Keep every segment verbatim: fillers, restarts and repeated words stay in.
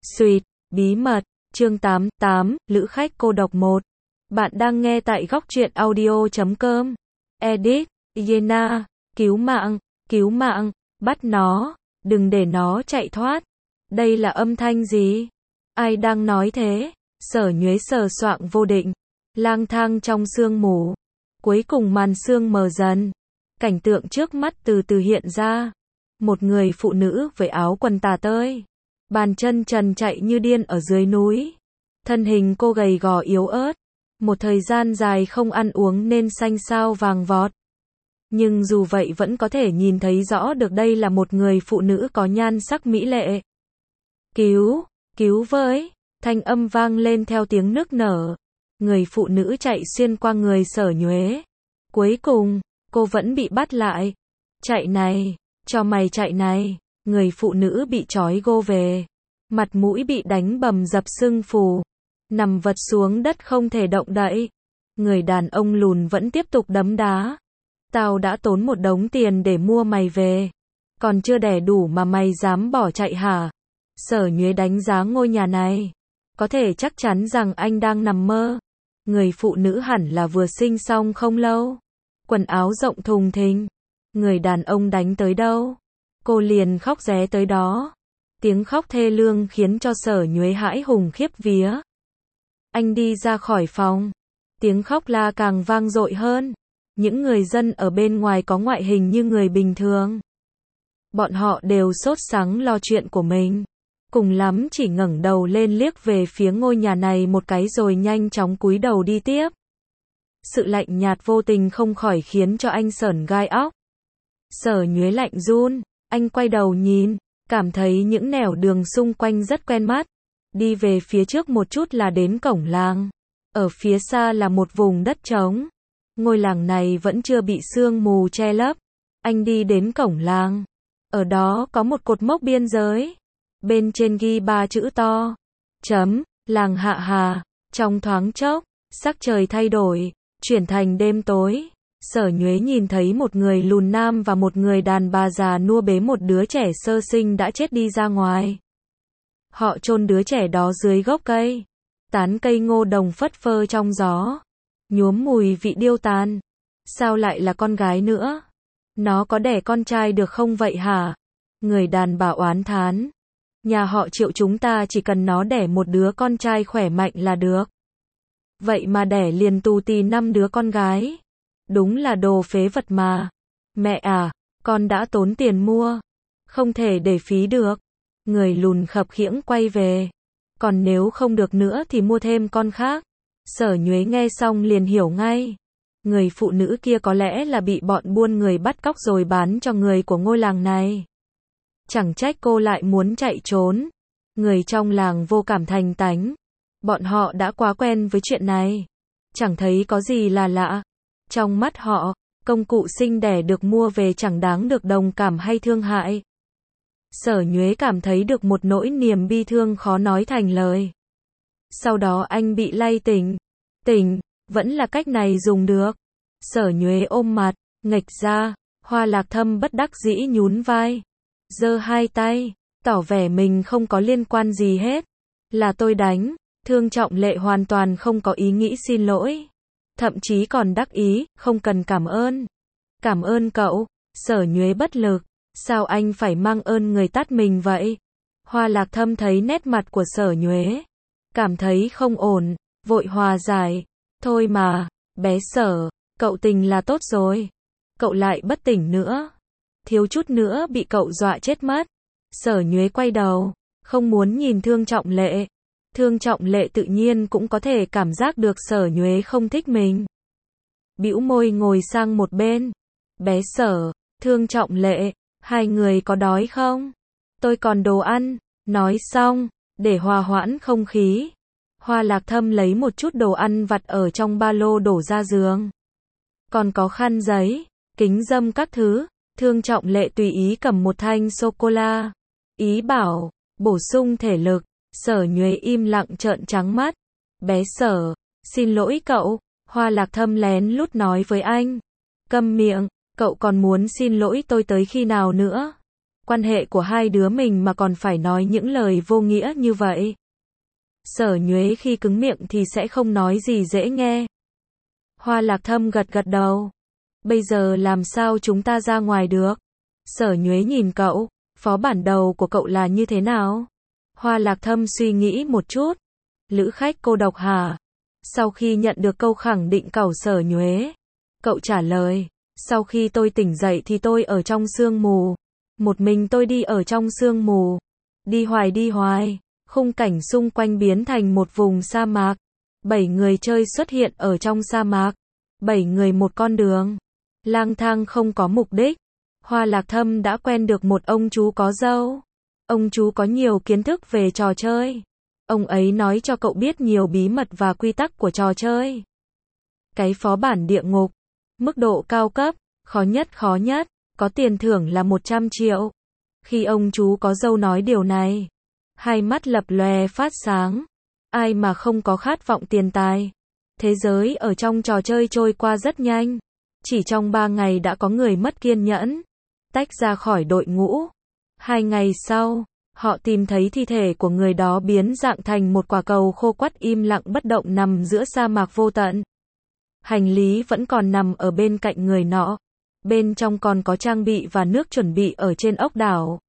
Sweet, bí mật, chương tám, tám, Lữ khách cô độc một. Bạn đang nghe tại góc truyện audio chấm com. Edit, Yena, cứu mạng, cứu mạng, bắt nó, đừng để nó chạy thoát. Đây là âm thanh gì? Ai đang nói thế? Sở Nhuế sờ soạng vô định, lang thang trong sương mù. Cuối cùng màn sương mờ dần, cảnh tượng trước mắt từ từ hiện ra. Một người phụ nữ với áo quần tà tơi, bàn chân trần chạy như điên ở dưới núi. Thân hình cô gầy gò yếu ớt, một thời gian dài không ăn uống nên xanh xao vàng vọt. Nhưng dù vậy vẫn có thể nhìn thấy rõ được đây là một người phụ nữ có nhan sắc mỹ lệ. Cứu, cứu với, thanh âm vang lên theo tiếng nức nở. Người phụ nữ chạy xuyên qua người Sở Nhuế. Cuối cùng, cô vẫn bị bắt lại. Chạy này, cho mày chạy này. Người phụ nữ bị trói gô về. Mặt mũi bị đánh bầm dập sưng phù. Nằm vật xuống đất không thể động đậy. Người đàn ông lùn vẫn tiếp tục đấm đá. Tao đã tốn một đống tiền để mua mày về. Còn chưa đẻ đủ mà mày dám bỏ chạy hả? Sở Nhuế đánh giá ngôi nhà này. Có thể chắc chắn rằng anh đang nằm mơ. Người phụ nữ hẳn là vừa sinh xong không lâu. Quần áo rộng thùng thình. Người đàn ông đánh tới đâu, cô liền khóc ré tới đó. Tiếng khóc thê lương khiến cho Sở Nhuế hãi hùng khiếp vía. Anh đi ra khỏi phòng. Tiếng khóc la càng vang dội hơn. Những người dân ở bên ngoài có ngoại hình như người bình thường. Bọn họ đều sốt sắng lo chuyện của mình. Cùng lắm chỉ ngẩng đầu lên liếc về phía ngôi nhà này một cái rồi nhanh chóng cúi đầu đi tiếp. Sự lạnh nhạt vô tình không khỏi khiến cho anh sởn gai óc. Sở Nhuế lạnh run, anh quay đầu nhìn, cảm thấy những nẻo đường xung quanh rất quen mắt. Đi về phía trước một chút là đến cổng làng. Ở phía xa là một vùng đất trống. Ngôi làng này vẫn chưa bị sương mù che lấp. Anh đi đến cổng làng. Ở đó có một cột mốc biên giới. Bên trên ghi ba chữ to. Chấm, làng Hạ Hà. Trong thoáng chốc, sắc trời thay đổi, chuyển thành đêm tối. Sở Nhuế nhìn thấy một người lùn nam và một người đàn bà già nua bế một đứa trẻ sơ sinh đã chết đi ra ngoài. Họ chôn đứa trẻ đó dưới gốc cây. Tán cây ngô đồng phất phơ trong gió. Nhuốm mùi vị điêu tàn. Sao lại là con gái nữa? Nó có đẻ con trai được không vậy hả? Người đàn bà oán thán. Nhà họ Triệu chúng ta chỉ cần nó đẻ một đứa con trai khỏe mạnh là được. Vậy mà đẻ liền tù tì năm đứa con gái. Đúng là đồ phế vật mà. Mẹ à, con đã tốn tiền mua. Không thể để phí được. Người lùn khập khiễng quay về. Còn nếu không được nữa thì mua thêm con khác. Sở Nhuế nghe xong liền hiểu ngay. Người phụ nữ kia có lẽ là bị bọn buôn người bắt cóc rồi bán cho người của ngôi làng này. Chẳng trách cô lại muốn chạy trốn. Người trong làng vô cảm thành tánh. Bọn họ đã quá quen với chuyện này. Chẳng thấy có gì là lạ. Trong mắt họ, công cụ sinh đẻ được mua về chẳng đáng được đồng cảm hay thương hại. Sở Nhuế cảm thấy được một nỗi niềm bi thương khó nói thành lời. Sau đó anh bị lay tỉnh. Tỉnh, vẫn là cách này dùng được. Sở Nhuế ôm mặt, nghệch ra, Hoa Lạc Thâm bất đắc dĩ nhún vai. Giơ hai tay, tỏ vẻ mình không có liên quan gì hết. Là tôi đánh. Thương Trọng Lệ hoàn toàn không có ý nghĩ xin lỗi. Thậm chí còn đắc ý, không cần cảm ơn. Cảm ơn cậu. Sở Nhuế bất lực. Sao anh phải mang ơn người tát mình vậy? Hoa Lạc Thâm thấy nét mặt của Sở Nhuế. Cảm thấy không ổn, vội hòa giải. Thôi mà, bé Sở, cậu tỉnh là tốt rồi. Cậu lại bất tỉnh nữa. Thiếu chút nữa bị cậu dọa chết mất. Sở Nhuế quay đầu, không muốn nhìn Thương Trọng Lệ. Thương Trọng Lệ tự nhiên cũng có thể cảm giác được Sở Nhuế không thích mình. Bĩu môi ngồi sang một bên. Bé Sở, Thương Trọng Lệ, hai người có đói không? Tôi còn đồ ăn. Nói xong, để hòa hoãn không khí. Hoa Lạc Thâm lấy một chút đồ ăn vặt ở trong ba lô đổ ra giường. Còn có khăn giấy, kính râm các thứ. Thương Trọng Lệ tùy ý cầm một thanh sô-cô-la. Ý bảo, bổ sung thể lực. Sở Nhuế im lặng trợn trắng mắt. Bé Sở, xin lỗi cậu. Hoa Lạc Thâm lén lút nói với anh. Câm miệng, cậu còn muốn xin lỗi tôi tới khi nào nữa? quan hệ của hai đứa mình mà còn phải nói những lời vô nghĩa như vậy. Sở Nhuế khi cứng miệng thì sẽ không nói gì dễ nghe. Hoa Lạc Thâm gật gật đầu. Bây giờ làm sao chúng ta ra ngoài được? Sở Nhuế nhìn cậu, phó bản đầu của cậu là như thế nào? Hoa Lạc Thâm suy nghĩ một chút. Lữ khách cô độc hả? Sau khi nhận được câu khẳng định của Sở Nhuế, cậu trả lời, sau khi tôi tỉnh dậy thì tôi ở trong sương mù. Một mình tôi đi ở trong sương mù. Đi hoài đi hoài, khung cảnh xung quanh biến thành một vùng sa mạc. Bảy người chơi xuất hiện ở trong sa mạc. Bảy người một con đường. Lang thang không có mục đích. Hoa Lạc Thâm đã quen được một ông chú có râu. Ông chú có nhiều kiến thức về trò chơi. Ông ấy nói cho cậu biết nhiều bí mật và quy tắc của trò chơi. Cái phó bản địa ngục. Mức độ cao cấp, khó nhất khó nhất, có tiền thưởng là một trăm triệu. Khi ông chú có râu nói điều này, hai mắt lập lòe phát sáng. Ai mà không có khát vọng tiền tài. Thế giới ở trong trò chơi trôi qua rất nhanh. Chỉ trong ba ngày đã có người mất kiên nhẫn, tách ra khỏi đội ngũ. Hai ngày sau, họ tìm thấy thi thể của người đó biến dạng thành một quả cầu khô quắt im lặng bất động nằm giữa sa mạc vô tận. Hành lý vẫn còn nằm ở bên cạnh người nọ. Bên trong còn có trang bị và nước chuẩn bị ở trên ốc đảo.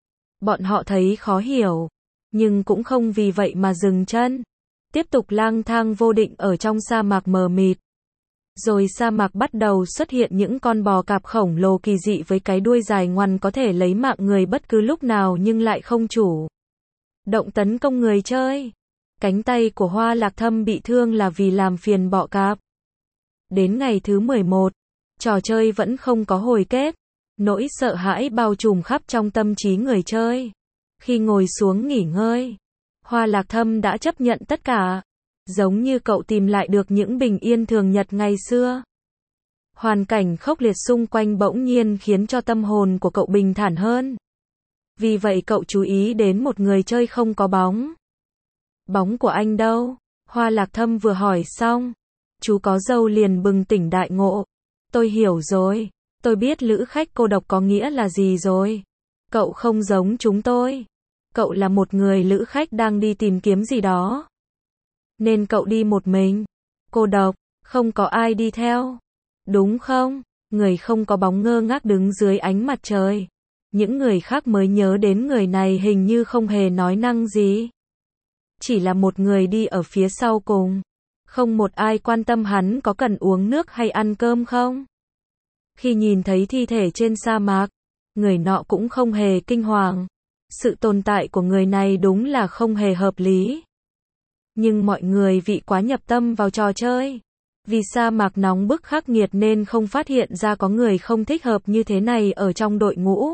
Bọn họ thấy khó hiểu, nhưng cũng không vì vậy mà dừng chân. Tiếp tục lang thang vô định ở trong sa mạc mờ mịt. Rồi sa mạc bắt đầu xuất hiện những con bò cạp khổng lồ kỳ dị với cái đuôi dài ngoằn có thể lấy mạng người bất cứ lúc nào nhưng lại không chủ động tấn công người chơi. Cánh tay của Hoa Lạc Thâm bị thương là vì làm phiền bọ cạp. Đến ngày thứ mười một, trò chơi vẫn không có hồi kết. Nỗi sợ hãi bao trùm khắp trong tâm trí người chơi. Khi ngồi xuống nghỉ ngơi, Hoa Lạc Thâm đã chấp nhận tất cả. Giống như cậu tìm lại được những bình yên thường nhật ngày xưa. Hoàn cảnh khốc liệt xung quanh bỗng nhiên khiến cho tâm hồn của cậu bình thản hơn. Vì vậy cậu chú ý đến một người chơi không có bóng. Bóng của anh đâu? Hoa Lạc Thâm vừa hỏi xong, chú có râu liền bừng tỉnh đại ngộ. Tôi hiểu rồi, tôi biết lữ khách cô độc có nghĩa là gì rồi. Cậu không giống chúng tôi. Cậu là một người lữ khách đang đi tìm kiếm gì đó. Nên cậu đi một mình. Cô độc, không có ai đi theo. Đúng không? Người không có bóng ngơ ngác đứng dưới ánh mặt trời. Những người khác mới nhớ đến người này hình như không hề nói năng gì. Chỉ là một người đi ở phía sau cùng. Không một ai quan tâm hắn có cần uống nước hay ăn cơm không. Khi nhìn thấy thi thể trên sa mạc, người nọ cũng không hề kinh hoàng. Sự tồn tại của người này đúng là không hề hợp lý. Nhưng mọi người vì quá nhập tâm vào trò chơi. Vì sa mạc nóng bức khắc nghiệt nên không phát hiện ra có người không thích hợp như thế này ở trong đội ngũ.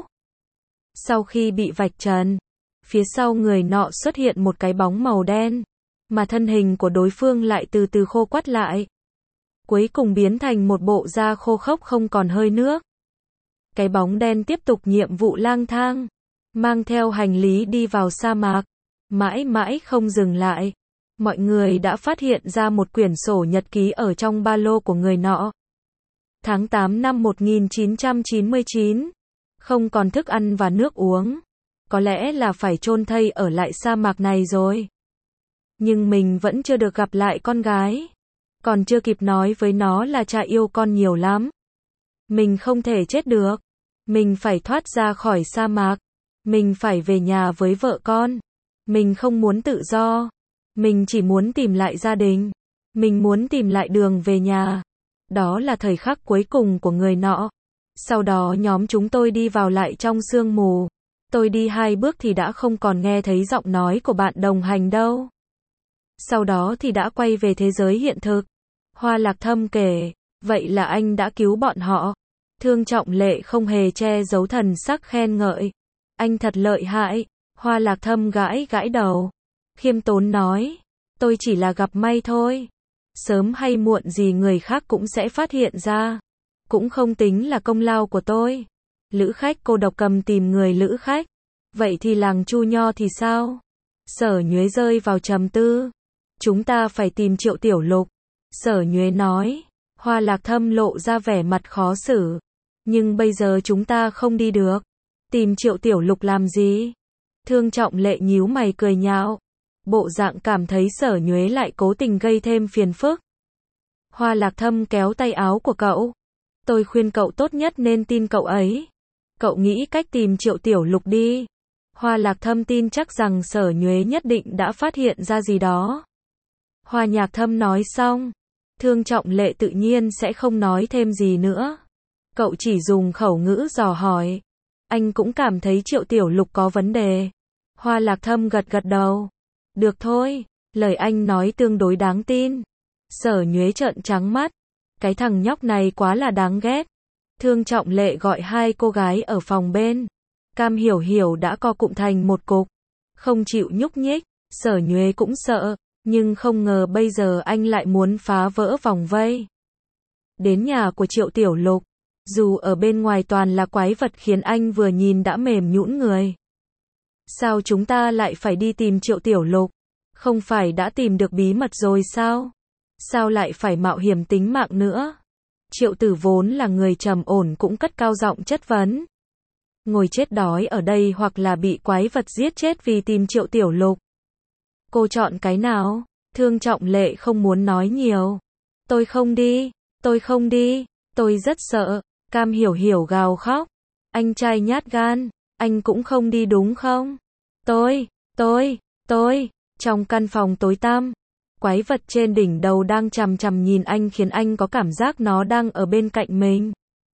Sau khi bị vạch trần, phía sau người nọ xuất hiện một cái bóng màu đen, mà thân hình của đối phương lại từ từ khô quắt lại. Cuối cùng biến thành một bộ da khô khốc không còn hơi nước. Cái bóng đen tiếp tục nhiệm vụ lang thang, mang theo hành lý đi vào sa mạc, mãi mãi không dừng lại. Mọi người đã phát hiện ra một quyển sổ nhật ký ở trong ba lô của người nọ. Tháng tám năm một nghìn chín trăm chín mươi chín, không còn thức ăn và nước uống. Có lẽ là phải chôn thây ở lại sa mạc này rồi. Nhưng mình vẫn chưa được gặp lại con gái. Còn chưa kịp nói với nó là cha yêu con nhiều lắm. Mình không thể chết được. Mình phải thoát ra khỏi sa mạc. Mình phải về nhà với vợ con. Mình không muốn tự do. Mình chỉ muốn tìm lại gia đình. Mình muốn tìm lại đường về nhà. Đó là thời khắc cuối cùng của người nọ. Sau đó nhóm chúng tôi đi vào lại trong sương mù. Tôi đi hai bước thì đã không còn nghe thấy giọng nói của bạn đồng hành đâu. Sau đó thì đã quay về thế giới hiện thực. Hoa Lạc Thâm kể, vậy là anh đã cứu bọn họ. Thương Trọng Lệ không hề che giấu thần sắc khen ngợi. Anh thật lợi hại. Hoa Lạc Thâm gãi gãi đầu. Khiêm tốn nói, tôi chỉ là gặp may thôi. Sớm hay muộn gì người khác cũng sẽ phát hiện ra. Cũng không tính là công lao của tôi. Lữ khách cô độc cầm tìm người lữ khách. Vậy thì làng Chu Nho thì sao? Sở Nhuế rơi vào trầm tư. Chúng ta phải tìm Triệu Tiểu Lục. Sở Nhuế nói. Hoa Lạc Thâm lộ ra vẻ mặt khó xử. Nhưng bây giờ chúng ta không đi được. Tìm Triệu Tiểu Lục làm gì? Thương Trọng Lệ nhíu mày cười nhạo. Bộ dạng cảm thấy Sở Nhuế lại cố tình gây thêm phiền phức. Hoa Lạc Thâm kéo tay áo của cậu. Tôi khuyên cậu tốt nhất nên tin cậu ấy. Cậu nghĩ cách tìm Triệu Tiểu Lục đi. Hoa Lạc Thâm tin chắc rằng Sở Nhuế nhất định đã phát hiện ra gì đó. Hoa Nhạc Thâm nói xong. Thương Trọng Lệ tự nhiên sẽ không nói thêm gì nữa. Cậu chỉ dùng khẩu ngữ dò hỏi. Anh cũng cảm thấy Triệu Tiểu Lục có vấn đề. Hoa Lạc Thâm gật gật đầu. Được thôi, lời anh nói tương đối đáng tin. Sở Nhuế trợn trắng mắt. Cái thằng nhóc này quá là đáng ghét. Thương Trọng Lệ gọi hai cô gái ở phòng bên. Cam Hiểu Hiểu đã co cụm thành một cục. Không chịu nhúc nhích. Sở Nhuế cũng sợ. Nhưng không ngờ bây giờ anh lại muốn phá vỡ vòng vây. Đến nhà của Triệu Tiểu Lục. Dù ở bên ngoài toàn là quái vật khiến anh vừa nhìn đã mềm nhũn người. Sao chúng ta lại phải đi tìm Triệu Tiểu Lục? Không phải đã tìm được bí mật rồi sao? Sao lại phải mạo hiểm tính mạng nữa? Triệu Tử vốn là người trầm ổn cũng cất cao giọng chất vấn. Ngồi chết đói ở đây hoặc là bị quái vật giết chết vì tìm Triệu Tiểu Lục. Cô chọn cái nào? Thương Trọng Lệ không muốn nói nhiều. Tôi không đi, tôi không đi, tôi rất sợ. Cam Hiểu Hiểu gào khóc. Anh trai nhát gan, anh cũng không đi đúng không? Tôi, tôi, tôi, trong căn phòng tối tăm. Quái vật trên đỉnh đầu đang chằm chằm nhìn anh khiến anh có cảm giác nó đang ở bên cạnh mình.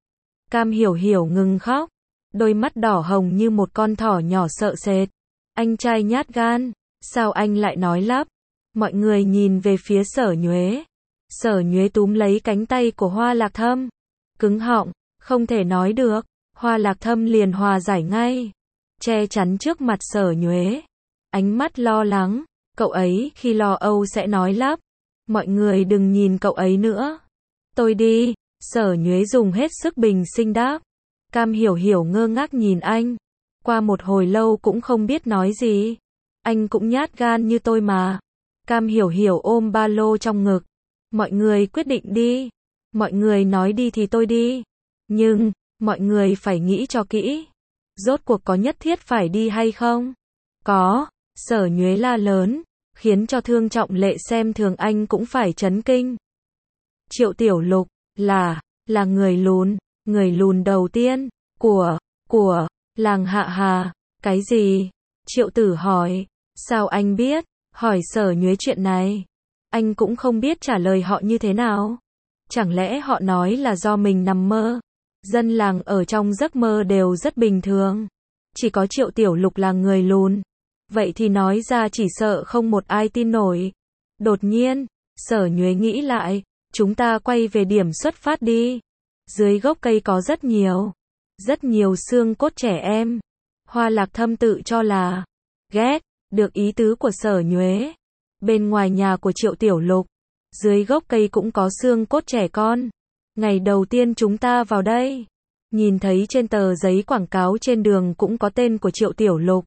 Cam Hiểu Hiểu ngừng khóc. Đôi mắt đỏ hồng như một con thỏ nhỏ sợ sệt. Anh trai nhát gan, sao anh lại nói lắp? Mọi người nhìn về phía Sở Nhuế. Sở Nhuế túm lấy cánh tay của Hoa Lạc Thâm. Cứng họng, không thể nói được. Hoa Lạc Thâm liền hòa giải ngay. Che chắn trước mặt Sở Nhuế. Ánh mắt lo lắng. Cậu ấy khi lo âu sẽ nói lắp. Mọi người đừng nhìn cậu ấy nữa. Tôi đi. Sở Nhuế dùng hết sức bình sinh đáp. Cam Hiểu Hiểu ngơ ngác nhìn anh. Qua một hồi lâu cũng không biết nói gì. Anh cũng nhát gan như tôi mà. Cam Hiểu Hiểu ôm ba lô trong ngực. Mọi người quyết định đi. Mọi người nói đi thì tôi đi. Nhưng, mọi người phải nghĩ cho kỹ. Rốt cuộc có nhất thiết phải đi hay không? Có. Sở Nhuế la lớn. Khiến cho Thương Trọng Lệ xem thường anh cũng phải chấn kinh. Triệu Tiểu Lục, là, là người lùn. Người lùn đầu tiên, của, của, làng Hạ Hà. Cái gì? Triệu Tử hỏi. Sao anh biết? Hỏi Sở Nhuế chuyện này. Anh cũng không biết trả lời họ như thế nào. Chẳng lẽ họ nói là do mình nằm mơ? Dân làng ở trong giấc mơ đều rất bình thường. Chỉ có Triệu Tiểu Lục là người lùn. Vậy thì nói ra chỉ sợ không một ai tin nổi. Đột nhiên, Sở Nhuế nghĩ lại. Chúng ta quay về điểm xuất phát đi. Dưới gốc cây có rất nhiều. Rất nhiều xương cốt trẻ em. Hoa Lạc Thâm tự cho là ghét, được ý tứ của Sở Nhuế. Bên ngoài nhà của Triệu Tiểu Lục. Dưới gốc cây cũng có xương cốt trẻ con. Ngày đầu tiên chúng ta vào đây. Nhìn thấy trên tờ giấy quảng cáo trên đường cũng có tên của Triệu Tiểu Lục.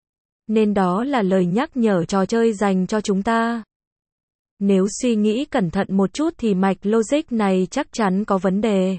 Nên đó là lời nhắc nhở trò chơi dành cho chúng ta. Nếu suy nghĩ cẩn thận một chút thì mạch logic này chắc chắn có vấn đề.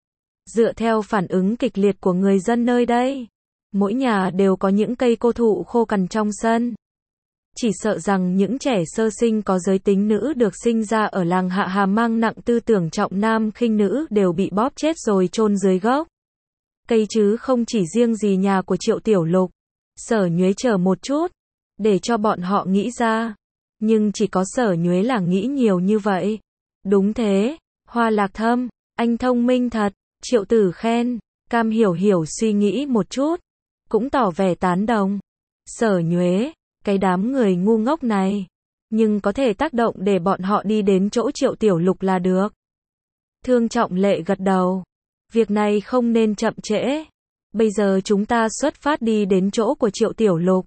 Dựa theo phản ứng kịch liệt của người dân nơi đây, mỗi nhà đều có những cây cô thụ khô cằn trong sân. Chỉ sợ rằng những trẻ sơ sinh có giới tính nữ được sinh ra ở làng Hạ Hà mang nặng tư tưởng trọng nam khinh nữ đều bị bóp chết rồi chôn dưới gốc cây chứ không chỉ riêng gì nhà của Triệu Tiểu Lục. Sở Nhuế chờ một chút, để cho bọn họ nghĩ ra. Nhưng chỉ có Sở Nhuế là nghĩ nhiều như vậy. Đúng thế, Hoa Lạc Thâm, anh thông minh thật. Triệu Tử khen. Cam Hiểu Hiểu suy nghĩ một chút, cũng tỏ vẻ tán đồng. Sở Nhuế, cái đám người ngu ngốc này, nhưng có thể tác động để bọn họ đi đến chỗ Triệu Tiểu Lục là được. Thương Trọng Lệ gật đầu. Việc này không nên chậm trễ. Bây giờ chúng ta xuất phát đi đến chỗ của Triệu Tiểu Lục.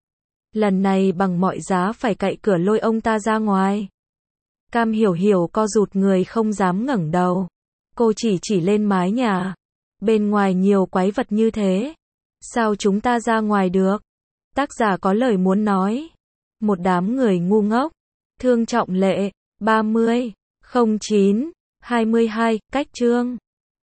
Lần này bằng mọi giá phải cậy cửa lôi ông ta ra ngoài. Cam Hiểu Hiểu co rụt người không dám ngẩng đầu. Cô chỉ chỉ lên mái nhà. Bên ngoài nhiều quái vật như thế. Sao chúng ta ra ngoài được? Tác giả có lời muốn nói. Một đám người ngu ngốc. Thương Trọng Lệ, ba mươi, không chín, hai mươi hai, cách chương.